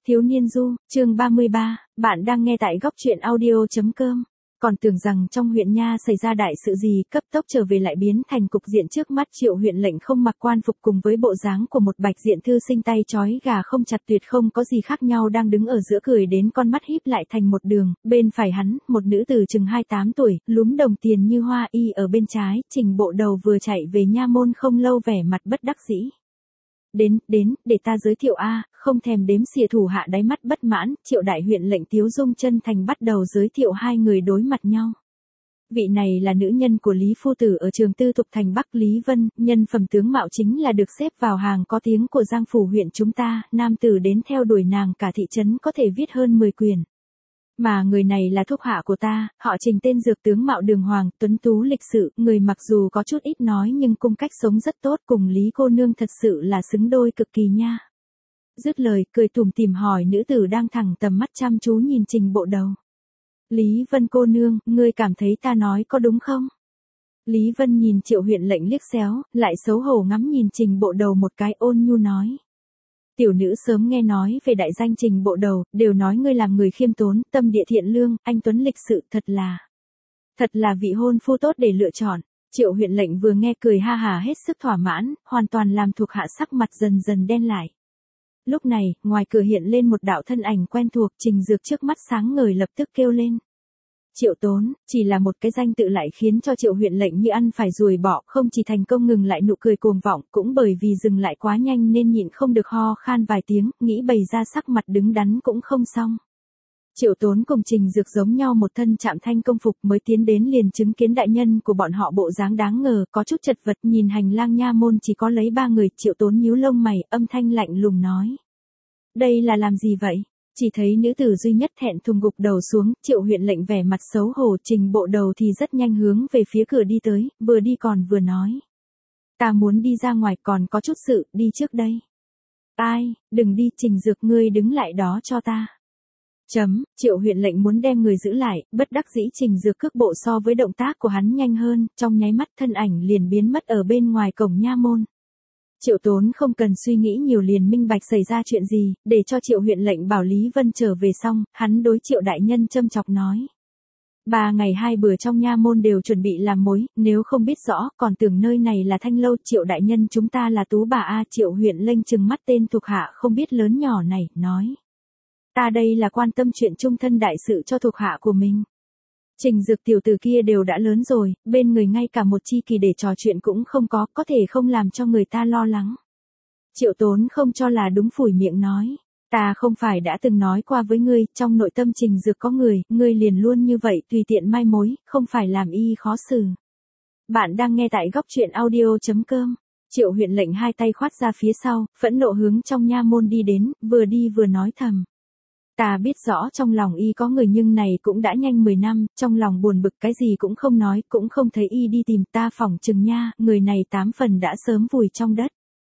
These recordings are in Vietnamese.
Thiếu niên du, chương 33, bạn đang nghe tại góc truyện audio.com. Còn tưởng rằng trong huyện nha xảy ra đại sự gì, cấp tốc trở về lại biến thành cục diện trước mắt Triệu huyện lệnh không mặc quan phục cùng với bộ dáng của một bạch diện thư sinh tay trói gà không chặt tuyệt không có gì khác nhau đang đứng ở giữa cười đến con mắt híp lại thành một đường, bên phải hắn, một nữ tử chừng 28 tuổi, lúm đồng tiền như hoa y ở bên trái, Trình Bộ Đầu vừa chạy về nha môn không lâu vẻ mặt bất đắc dĩ. Đến, để ta giới thiệu không thèm đếm xỉa thủ hạ đáy mắt bất mãn, Triệu đại huyện lệnh Tiếu Dung chân thành bắt đầu giới thiệu hai người đối mặt nhau. Vị này là nữ nhân của Lý Phu Tử ở trường tư thục thành Bắc Lý Vân, nhân phẩm tướng mạo chính là được xếp vào hàng có tiếng của Giang Phủ huyện chúng ta, nam tử đến theo đuổi nàng cả thị trấn có thể viết hơn 10 quyển. Mà người này là thuộc hạ của ta, họ Trình tên dược tướng mạo đường hoàng, tuấn tú lịch sự, người mặc dù có chút ít nói nhưng cung cách sống rất tốt cùng Lý cô nương thật sự là xứng đôi cực kỳ nha. Dứt lời, cười tủm tỉm hỏi nữ tử đang thẳng tầm mắt chăm chú nhìn Trình Bộ Đầu. Lý Vân cô nương, ngươi cảm thấy ta nói có đúng không? Lý Vân nhìn Triệu huyện lệnh liếc xéo, lại xấu hổ ngắm nhìn Trình Bộ Đầu một cái ôn nhu nói. Tiểu nữ sớm nghe nói về đại danh Trình Bộ Đầu, đều nói ngươi làm người khiêm tốn, tâm địa thiện lương, anh tuấn lịch sự, thật là vị hôn phu tốt để lựa chọn. Triệu huyện lệnh vừa nghe cười ha hà hết sức thỏa mãn, hoàn toàn làm thuộc hạ sắc mặt dần dần đen lại. Lúc này, ngoài cửa hiện lên một đạo thân ảnh quen thuộc, Trình Dược trước mắt sáng ngời lập tức kêu lên. Triệu Tốn, chỉ là một cái danh tự lại khiến cho Triệu huyện lệnh như ăn phải ruồi bỏ, không chỉ thành công ngừng lại nụ cười cuồng vọng, cũng bởi vì dừng lại quá nhanh nên nhịn không được ho khan vài tiếng, nghĩ bày ra sắc mặt đứng đắn cũng không xong. Triệu Tốn cùng Trình Dược giống nhau một thân chạm thanh công phục mới tiến đến liền chứng kiến đại nhân của bọn họ bộ dáng đáng ngờ, có chút chật vật nhìn hành lang nha môn chỉ có lấy 3 người, Triệu Tốn nhíu lông mày, âm thanh lạnh lùng nói. Đây là làm gì vậy? Chỉ thấy nữ tử duy nhất thẹn thùng gục đầu xuống, Triệu huyện lệnh vẻ mặt xấu hổ, Trình Bộ Đầu thì rất nhanh hướng về phía cửa đi tới, vừa đi còn vừa nói. Ta muốn đi ra ngoài còn có chút sự, đi trước đây. Ai, đừng đi, Trình Dược ngươi đứng lại đó cho ta. Triệu huyện lệnh muốn đem người giữ lại, bất đắc dĩ Trình Dược cước bộ so với động tác của hắn nhanh hơn, trong nháy mắt thân ảnh liền biến mất ở bên ngoài cổng nha môn. Triệu Tốn không cần suy nghĩ nhiều liền minh bạch xảy ra chuyện gì, để cho Triệu huyện lệnh bảo Lý Vân trở về xong, hắn đối Triệu đại nhân châm chọc nói. 3 ngày 2 bữa trong nha môn đều chuẩn bị làm mối, nếu không biết rõ, còn tưởng nơi này là thanh lâu, Triệu đại nhân chúng ta là tú bà Triệu huyện lệnh trừng mắt tên thuộc hạ không biết lớn nhỏ này, nói. Ta đây là quan tâm chuyện chung thân đại sự cho thuộc hạ của mình. Trình Dược tiểu tử kia đều đã lớn rồi, bên người ngay cả một chi kỳ để trò chuyện cũng không có thể không làm cho người ta lo lắng. Triệu Tốn không cho là đúng phủi miệng nói, ta không phải đã từng nói qua với ngươi, trong nội tâm Trình Dược có người, ngươi liền luôn như vậy tùy tiện mai mối, không phải làm y khó xử. Bạn đang nghe tại góc truyện audio.com. Triệu huyện lệnh hai tay khoát ra phía sau, phẫn nộ hướng trong nha môn đi đến, vừa đi vừa nói thầm. Ta biết rõ trong lòng y có người nhưng này cũng đã nhanh 10 năm, trong lòng buồn bực cái gì cũng không nói, cũng không thấy y đi tìm ta phỏng chừng nha, người này 8 phần đã sớm vùi trong đất.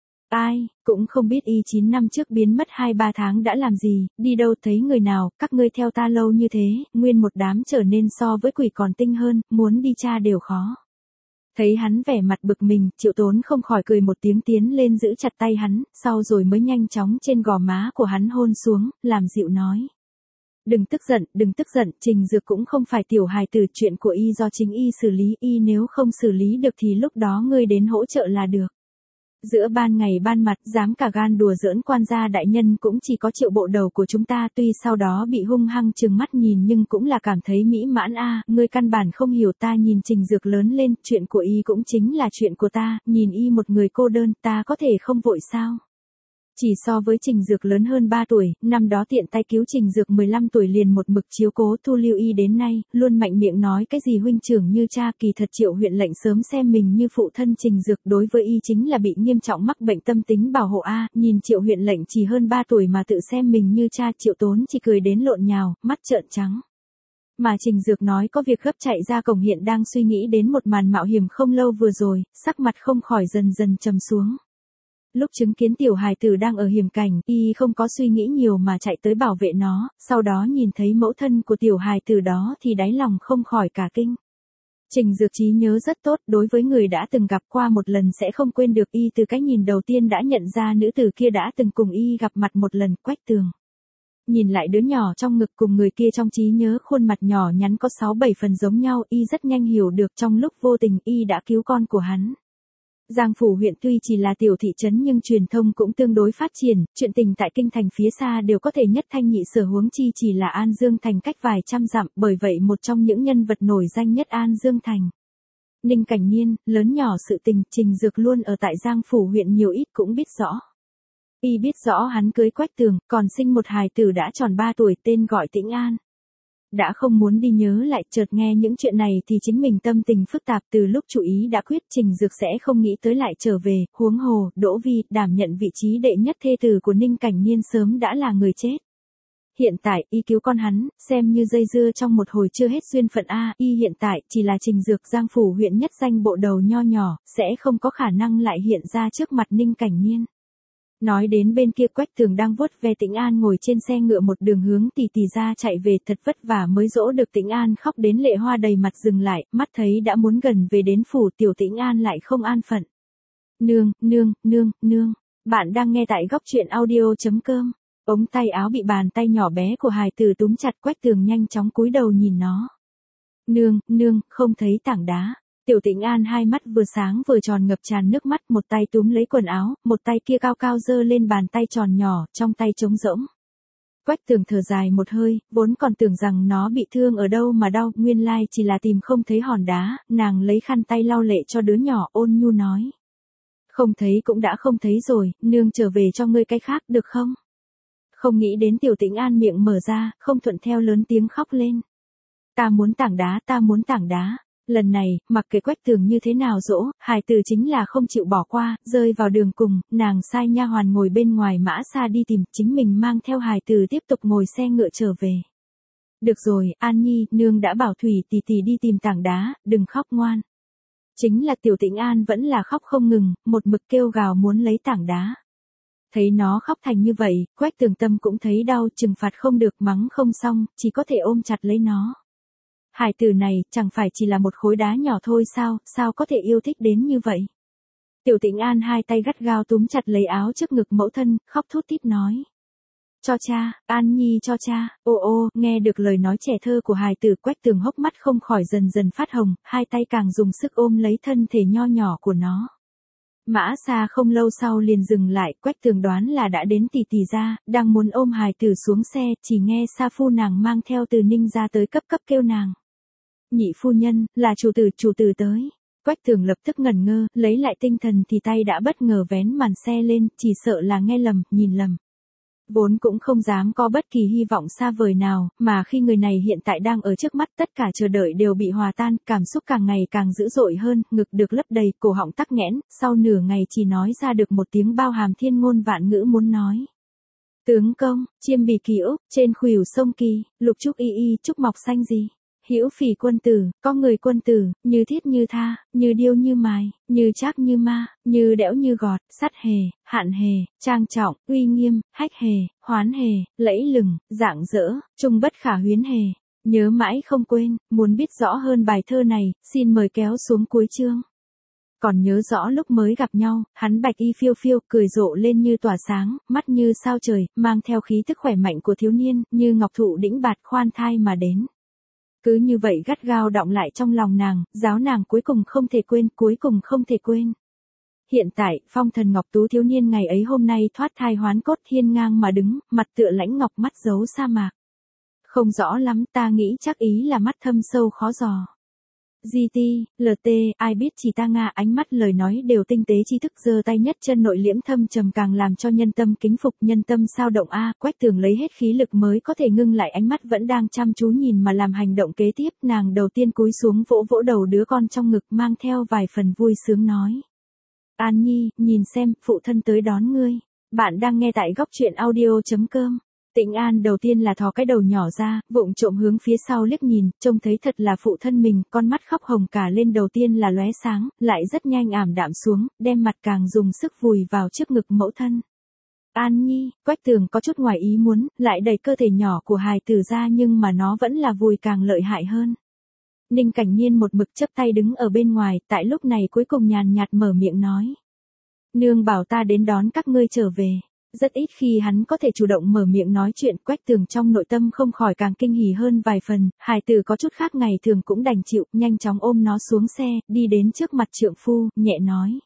Ai, cũng không biết y 9 năm trước biến mất 2-3 tháng đã làm gì, đi đâu thấy người nào, các ngươi theo ta lâu như thế, nguyên một đám trở nên so với quỷ còn tinh hơn, muốn đi tra đều khó. Thấy hắn vẻ mặt bực mình, Triệu Tốn không khỏi cười một tiếng tiến lên giữ chặt tay hắn, sau rồi mới nhanh chóng trên gò má của hắn hôn xuống, làm dịu nói. Đừng tức giận, Trình Dược cũng không phải tiểu hài tử, chuyện của y do chính y xử lý, y nếu không xử lý được thì lúc đó ngươi đến hỗ trợ là được. Giữa ban ngày ban mặt dám cả gan đùa giỡn quan gia đại nhân cũng chỉ có Triệu Bộ Đầu của chúng ta, tuy sau đó bị hung hăng trừng mắt nhìn nhưng cũng là cảm thấy mỹ mãn ngươi căn bản không hiểu ta nhìn Trình Dược lớn lên, chuyện của y cũng chính là chuyện của ta, nhìn y một người cô đơn, ta có thể không vội sao? Chỉ so với Trình Dược lớn hơn 3 tuổi, năm đó tiện tay cứu Trình Dược 15 tuổi liền một mực chiếu cố thu lưu y đến nay, luôn mạnh miệng nói cái gì huynh trưởng như cha, kỳ thật Triệu huyện lệnh sớm xem mình như phụ thân Trình Dược, đối với y chính là bị nghiêm trọng mắc bệnh tâm tính bảo hộ nhìn Triệu huyện lệnh chỉ hơn 3 tuổi mà tự xem mình như cha, Triệu Tốn chỉ cười đến lộn nhào, mắt trợn trắng. Mà Trình Dược nói có việc gấp chạy ra cổng hiện đang suy nghĩ đến một màn mạo hiểm không lâu vừa rồi, sắc mặt không khỏi dần dần trầm xuống. Lúc chứng kiến tiểu hài tử đang ở hiểm cảnh, y không có suy nghĩ nhiều mà chạy tới bảo vệ nó, sau đó nhìn thấy mẫu thân của tiểu hài tử đó thì đáy lòng không khỏi cả kinh. Trình Dược trí nhớ rất tốt, đối với người đã từng gặp qua một lần sẽ không quên được, y từ cái nhìn đầu tiên đã nhận ra nữ tử kia đã từng cùng y gặp mặt một lần, Quách Tường. nhìn lại đứa nhỏ trong ngực cùng người kia trong trí nhớ khuôn mặt nhỏ nhắn có 6-7 phần giống nhau, y rất nhanh hiểu được trong lúc vô tình y đã cứu con của hắn. Giang Phủ huyện tuy chỉ là tiểu thị trấn nhưng truyền thông cũng tương đối phát triển, chuyện tình tại kinh thành phía xa đều có thể nhất thanh nhị sở, huống chi chỉ là An Dương Thành cách vài trăm dặm, bởi vậy một trong những nhân vật nổi danh nhất An Dương Thành. Ninh Cảnh Niên, lớn nhỏ sự tình, Trình Dược luôn ở tại Giang Phủ huyện nhiều ít cũng biết rõ. Y biết rõ hắn cưới Quách Tường, còn sinh một hài tử đã tròn 3 tuổi tên gọi Tĩnh An. Đã không muốn đi nhớ lại, chợt nghe những chuyện này thì chính mình tâm tình phức tạp, từ lúc chủ ý đã quyết Trình Dược sẽ không nghĩ tới lại trở về, huống hồ, Đỗ Vi, đảm nhận vị trí đệ nhất thê tử của Ninh Cảnh Niên sớm đã là người chết. Hiện tại, y cứu con hắn, xem như dây dưa trong một hồi chưa hết duyên phận a, y hiện tại chỉ là Trình Dược Giang Phủ huyện nhất danh bộ đầu nho nhỏ, sẽ không có khả năng lại hiện ra trước mặt Ninh Cảnh Niên. Nói đến bên kia, Quách Tường đang vuốt ve Tĩnh An ngồi trên xe ngựa một đường hướng Tì Tì ra chạy về, thật vất vả mới dỗ được Tĩnh An, khóc đến lệ hoa đầy mặt, dừng lại, mắt thấy đã muốn gần về đến phủ, tiểu Tĩnh An lại không an phận. Nương, bạn đang nghe tại góc truyện audio.com. Ống tay áo bị bàn tay nhỏ bé của hài tử túm chặt, Quách Tường nhanh chóng cúi đầu nhìn nó. Nương, không thấy tảng đá. Tiểu Tĩnh An hai mắt vừa sáng vừa tròn ngập tràn nước mắt, một tay túm lấy quần áo, một tay kia cao cao giơ lên bàn tay tròn nhỏ, trong tay trống rỗng. Quách Tường thở dài một hơi, vốn còn tưởng rằng nó bị thương ở đâu mà đau, nguyên lai chỉ là tìm không thấy hòn đá, nàng lấy khăn tay lau lệ cho đứa nhỏ, ôn nhu nói. Không thấy cũng đã không thấy rồi, nương trở về cho ngươi cái khác được không? Không nghĩ đến Tiểu Tĩnh An miệng mở ra, không thuận theo lớn tiếng khóc lên. Ta muốn tảng đá. Lần này, mặc kệ Quách Tường như thế nào dỗ, hài tử chính là không chịu bỏ qua, rơi vào đường cùng, nàng sai nha hoàn ngồi bên ngoài mã xa đi tìm, chính mình mang theo hài tử tiếp tục ngồi xe ngựa trở về. Được rồi, An Nhi, nương đã bảo Thủy Tì Tì đi tìm tảng đá, đừng khóc ngoan. Chính là Tiểu Tĩnh An vẫn là khóc không ngừng, một mực kêu gào muốn lấy tảng đá. Thấy nó khóc thành như vậy, Quách Tường tâm cũng thấy đau, trừng phạt không được, mắng không xong, chỉ có thể ôm chặt lấy nó. Hải tử này, chẳng phải chỉ là một khối đá nhỏ thôi sao có thể yêu thích đến như vậy. Tiểu Tĩnh An hai tay gắt gao túm chặt lấy áo trước ngực mẫu thân, khóc thút thít nói. Cho cha, An Nhi cho cha, ô, nghe được lời nói trẻ thơ của hài tử, Quách Tường hốc mắt không khỏi dần dần phát hồng, hai tay càng dùng sức ôm lấy thân thể nho nhỏ của nó. Mã xa không lâu sau liền dừng lại, Quách Tường đoán là đã đến Tì Tì ra, đang muốn ôm hài tử xuống xe, chỉ nghe Sa Phu nàng mang theo Từ Ninh ra tới cấp kêu nàng. Nhị phu nhân, là chủ tử tới. Quách Tường lập tức ngẩn ngơ, lấy lại tinh thần thì tay đã bất ngờ vén màn xe lên, chỉ sợ là nghe lầm, nhìn lầm. Vốn cũng không dám có bất kỳ hy vọng xa vời nào, mà khi người này hiện tại đang ở trước mắt, tất cả chờ đợi đều bị hòa tan, cảm xúc càng ngày càng dữ dội hơn, ngực được lấp đầy, cổ họng tắc nghẽn, sau nửa ngày chỉ nói ra được một tiếng bao hàm thiên ngôn vạn ngữ muốn nói. Tướng công, chiêm bì kỳ úc, trên khuỷu sông Kỳ, lục trúc y trúc mọc xanh gì. Hữu phỉ quân tử, có người quân tử, như thiết như tha, như điêu như mài, như trác như ma, như đẽo như gọt, sắt hề, hạn hề, trang trọng, uy nghiêm, hách hề, hoán hề, lẫy lừng, rạng rỡ, trung bất khả huyến hề. Nhớ mãi không quên, muốn biết rõ hơn bài thơ này, xin mời kéo xuống cuối chương. Còn nhớ rõ lúc mới gặp nhau, hắn bạch y phiêu phiêu, cười rộ lên như tỏa sáng, mắt như sao trời, mang theo khí thức khỏe mạnh của thiếu niên, như ngọc thụ đĩnh bạt khoan thai mà đến. Cứ như vậy gắt gao đọng lại trong lòng nàng, giáo nàng cuối cùng không thể quên. Hiện tại, phong thần ngọc tú thiếu niên ngày ấy hôm nay thoát thai hoán cốt, hiên ngang mà đứng, mặt tựa lãnh ngọc, mắt giấu sa mạc. Không rõ lắm, ta nghĩ chắc ý là mắt thâm sâu khó dò. GT, LT, ai biết chỉ ta Nga, ánh mắt lời nói đều tinh tế tri thức, giơ tay nhất chân nội liễm thâm trầm càng làm cho nhân tâm kính phục, nhân tâm sao động a. Quách Tường lấy hết khí lực mới có thể ngưng lại ánh mắt vẫn đang chăm chú nhìn mà làm hành động kế tiếp, nàng đầu tiên cúi xuống vỗ vỗ đầu đứa con trong ngực, mang theo vài phần vui sướng nói. An Nhi, nhìn xem, phụ thân tới đón ngươi. Bạn đang nghe tại góc truyện audio.com. Tĩnh An đầu tiên là thò cái đầu nhỏ ra, vụng trộm hướng phía sau liếc nhìn, trông thấy thật là phụ thân mình, con mắt khóc hồng cả lên, đầu tiên là lóe sáng, lại rất nhanh ảm đạm xuống, đem mặt càng dùng sức vùi vào trước ngực mẫu thân. An Nhi, Quách Tường có chút ngoài ý muốn, lại đẩy cơ thể nhỏ của hài tử ra nhưng mà nó vẫn là vùi càng lợi hại hơn. Ninh Cảnh Niên một mực chấp tay đứng ở bên ngoài, tại lúc này cuối cùng nhàn nhạt mở miệng nói. Nương bảo ta đến đón các ngươi trở về. Rất ít khi hắn có thể chủ động mở miệng nói chuyện, Quách Tường trong nội tâm không khỏi càng kinh hỉ hơn vài phần, hài tử có chút khác ngày thường cũng đành chịu, nhanh chóng ôm nó xuống xe, đi đến trước mặt trượng phu, nhẹ nói.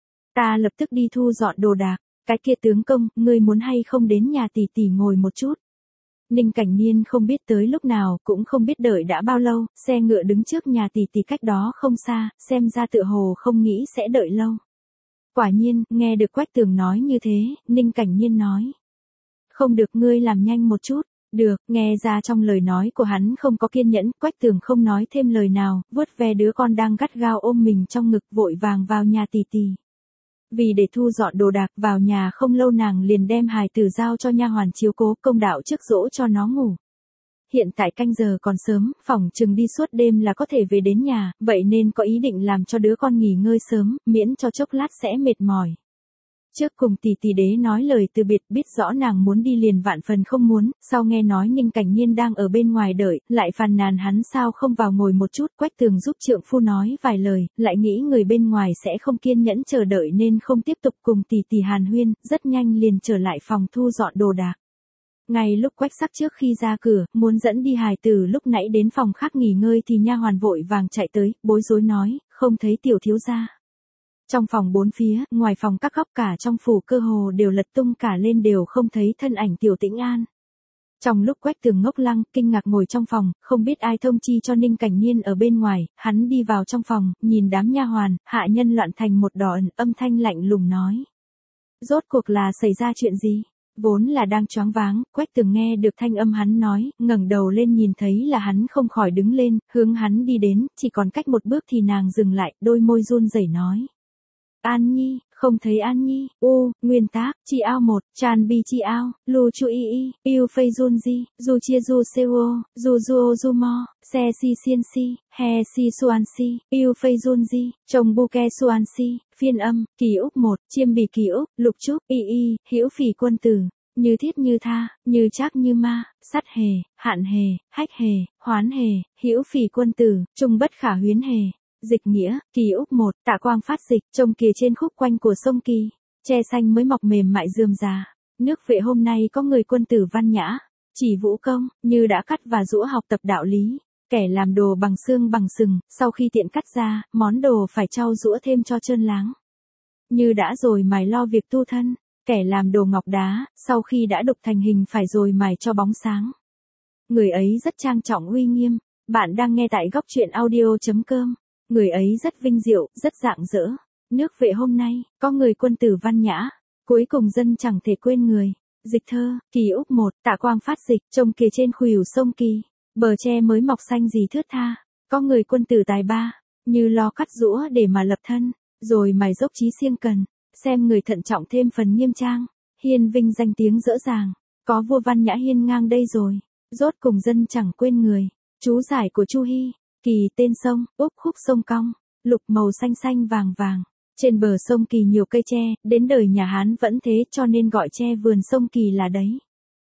Ta lập tức đi thu dọn đồ đạc, cái kia tướng công, ngươi muốn hay không đến nhà tỷ tỷ ngồi một chút. Ninh Cảnh Niên không biết tới lúc nào, cũng không biết đợi đã bao lâu, xe ngựa đứng trước nhà tỷ tỷ cách đó không xa, xem ra tựa hồ không nghĩ sẽ đợi lâu. Quả nhiên, nghe được Quách Tường nói như thế, Ninh Cảnh Niên nói. Không được, ngươi làm nhanh một chút. Được, nghe ra trong lời nói của hắn không có kiên nhẫn, Quách Tường không nói thêm lời nào, vuốt ve đứa con đang gắt gao ôm mình trong ngực, vội vàng vào nhà tỷ tỷ. Vì để thu dọn đồ đạc, vào nhà không lâu nàng liền đem hài tử giao cho nha hoàn chiếu cố, công đạo trước dỗ cho nó ngủ. Hiện tại canh giờ còn sớm, phỏng chừng đi suốt đêm là có thể về đến nhà, vậy nên có ý định làm cho đứa con nghỉ ngơi sớm, miễn cho chốc lát sẽ mệt mỏi. Trước cùng tỷ tỷ đế nói lời từ biệt, biết rõ nàng muốn đi liền vạn phần không muốn, sau nghe nói Ninh Cảnh Niên đang ở bên ngoài đợi, lại phàn nàn hắn sao không vào ngồi một chút. Quách Tường giúp trượng phu nói vài lời, lại nghĩ người bên ngoài sẽ không kiên nhẫn chờ đợi nên không tiếp tục cùng tỷ tỷ hàn huyên, rất nhanh liền trở lại phòng thu dọn đồ đạc. Ngay lúc Quách Sắc trước khi ra cửa, muốn dẫn đi hài tử lúc nãy đến phòng khác nghỉ ngơi thì nha hoàn vội vàng chạy tới, bối rối nói, không thấy tiểu thiếu gia. Trong phòng bốn phía, ngoài phòng các góc cả trong phủ cơ hồ đều lật tung cả lên, đều không thấy thân ảnh Tiểu Tĩnh An. Trong lúc Quách Tường ngốc lăng, kinh ngạc ngồi trong phòng, không biết ai thông chi cho Ninh Cảnh Niên ở bên ngoài, hắn đi vào trong phòng, nhìn đám nha hoàn, hạ nhân loạn thành một đòn, âm thanh lạnh lùng nói. Rốt cuộc là xảy ra chuyện gì? Vốn là đang choáng váng, Quách Tường nghe được thanh âm hắn nói, ngẩng đầu lên nhìn thấy là hắn không khỏi đứng lên, hướng hắn đi đến, chỉ còn cách một bước thì nàng dừng lại, đôi môi run rẩy nói. An Nhi, không thấy An Nhi, nguyên tác, chi ao một, tràn bi chi ao, lu chu y, yêu phây run di, du chia du seo, du du mo, xe si xiên si, he si suan si, yêu phây run di, chồng bu ke suan si, phiên âm, kỳ úc một, chiêm bì kỳ úc, lục trúc, y, hữu phỉ quân tử, như thiết như tha, như trác như ma, sắt hề, hạn hề, hách hề, hoán hề, hữu phỉ quân tử, trung bất khả huyến hề. Dịch nghĩa, kỳ úc một, tạ quang phát dịch, trông kìa trên khúc quanh của sông Kỳ, tre xanh mới mọc mềm mại rườm rà. Nước Vệ hôm nay có người quân tử văn nhã, chỉ vũ công, như đã cắt và giũa học tập đạo lý, kẻ làm đồ bằng xương bằng sừng, sau khi tiện cắt ra, món đồ phải trau giũa thêm cho trơn láng. Như đã rồi mài lo việc tu thân, kẻ làm đồ ngọc đá, sau khi đã đục thành hình phải rồi mài cho bóng sáng. Người ấy rất trang trọng uy nghiêm, bạn đang nghe tại góc truyện audio.com. Người ấy rất vinh diệu, rất rạng rỡ. Nước Vệ hôm nay, có người quân tử văn nhã, cuối cùng dân chẳng thể quên người. Dịch thơ, kỳ úc một, tạ quang phát dịch, trông kìa trên khuỷu sông Kỳ, bờ tre mới mọc xanh gì thướt tha, có người quân tử tài ba, như lo cắt giũa để mà lập thân, rồi mài dốc trí siêng cần, xem người thận trọng thêm phần nghiêm trang, hiên vinh danh tiếng dỡ dàng, có vua văn nhã hiên ngang đây rồi, rốt cùng dân chẳng quên người. Chú giải của Chu Hy. Kỳ tên sông, úc khúc sông cong, lục màu xanh xanh vàng vàng. Trên bờ sông Kỳ nhiều cây tre, đến đời nhà Hán vẫn thế cho nên gọi tre vườn sông Kỳ là đấy.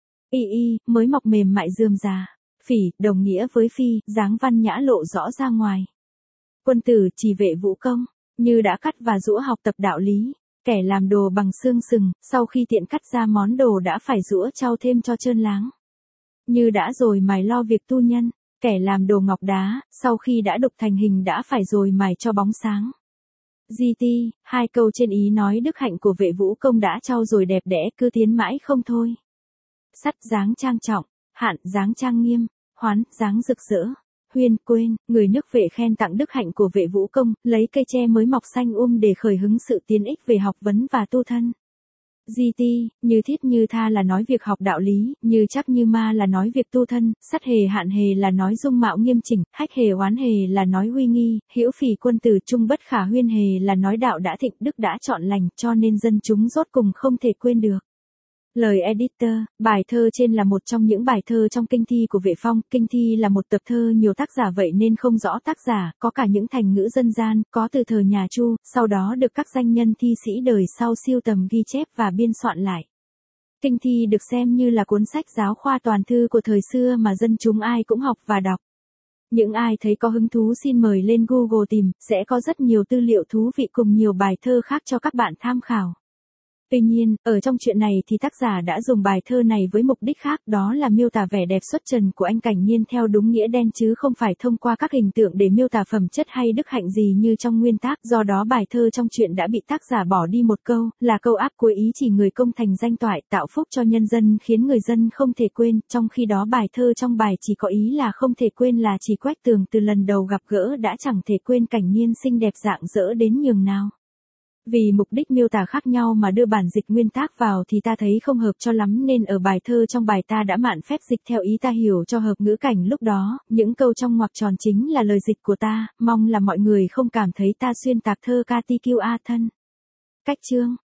Y, mới mọc mềm mại rườm rà. Phỉ, đồng nghĩa với phi, dáng văn nhã lộ rõ ra ngoài. Quân tử chỉ vệ vũ công, như đã cắt và giũa học tập đạo lý. Kẻ làm đồ bằng xương sừng, sau khi tiện cắt ra món đồ đã phải giũa trau thêm cho trơn láng. Như đã rồi mài lo việc tu nhân. Kẻ làm đồ ngọc đá, sau khi đã đục thành hình đã phải rồi mài cho bóng sáng. GT, hai câu trên ý nói đức hạnh của vệ vũ công đã trau dồi đẹp đẽ cứ tiến mãi không thôi. Sắt dáng trang trọng, hạn dáng trang nghiêm, hoán dáng rực rỡ. Huyên quên, người nước Vệ khen tặng đức hạnh của vệ vũ công, lấy cây tre mới mọc xanh để khởi hứng sự tiến ích về học vấn và tu thân. GT, như thiết như tha là nói việc học đạo lý, như chắc như ma là nói việc tu thân, sắt hề hạn hề là nói dung mạo nghiêm chỉnh, hách hề oán hề là nói uy nghi, hữu phỉ quân tử trung bất khả huyên hề là nói đạo đã thịnh đức đã trọn lành, cho nên dân chúng rốt cùng không thể quên được. Lời editor, bài thơ trên là một trong những bài thơ trong kinh thi của Vệ Phong. Kinh thi là một tập thơ nhiều tác giả vậy nên không rõ tác giả, có cả những thành ngữ dân gian, có từ thời nhà Chu, sau đó được các danh nhân thi sĩ đời sau sưu tầm ghi chép và biên soạn lại. Kinh thi được xem như là cuốn sách giáo khoa toàn thư của thời xưa mà dân chúng ai cũng học và đọc. Những ai thấy có hứng thú xin mời lên Google tìm, sẽ có rất nhiều tư liệu thú vị cùng nhiều bài thơ khác cho các bạn tham khảo. Tuy nhiên, ở trong chuyện này thì tác giả đã dùng bài thơ này với mục đích khác, đó là miêu tả vẻ đẹp xuất trần của anh Cảnh Nhiên theo đúng nghĩa đen chứ không phải thông qua các hình tượng để miêu tả phẩm chất hay đức hạnh gì như trong nguyên tác. Do đó bài thơ trong chuyện đã bị tác giả bỏ đi một câu, là câu áp cuối ý chỉ người công thành danh toại, tạo phúc cho nhân dân khiến người dân không thể quên, trong khi đó bài thơ trong bài chỉ có ý là không thể quên là chỉ Quách Tường từ lần đầu gặp gỡ đã chẳng thể quên Cảnh Nhiên xinh đẹp rạng rỡ đến nhường nào. Vì mục đích miêu tả khác nhau mà đưa bản dịch nguyên tác vào thì ta thấy không hợp cho lắm nên ở bài thơ trong bài ta đã mạn phép dịch theo ý ta hiểu cho hợp ngữ cảnh lúc đó, những câu trong ngoặc tròn chính là lời dịch của ta, mong là mọi người không cảm thấy ta xuyên tạc thơ KTQA thân. Cách chương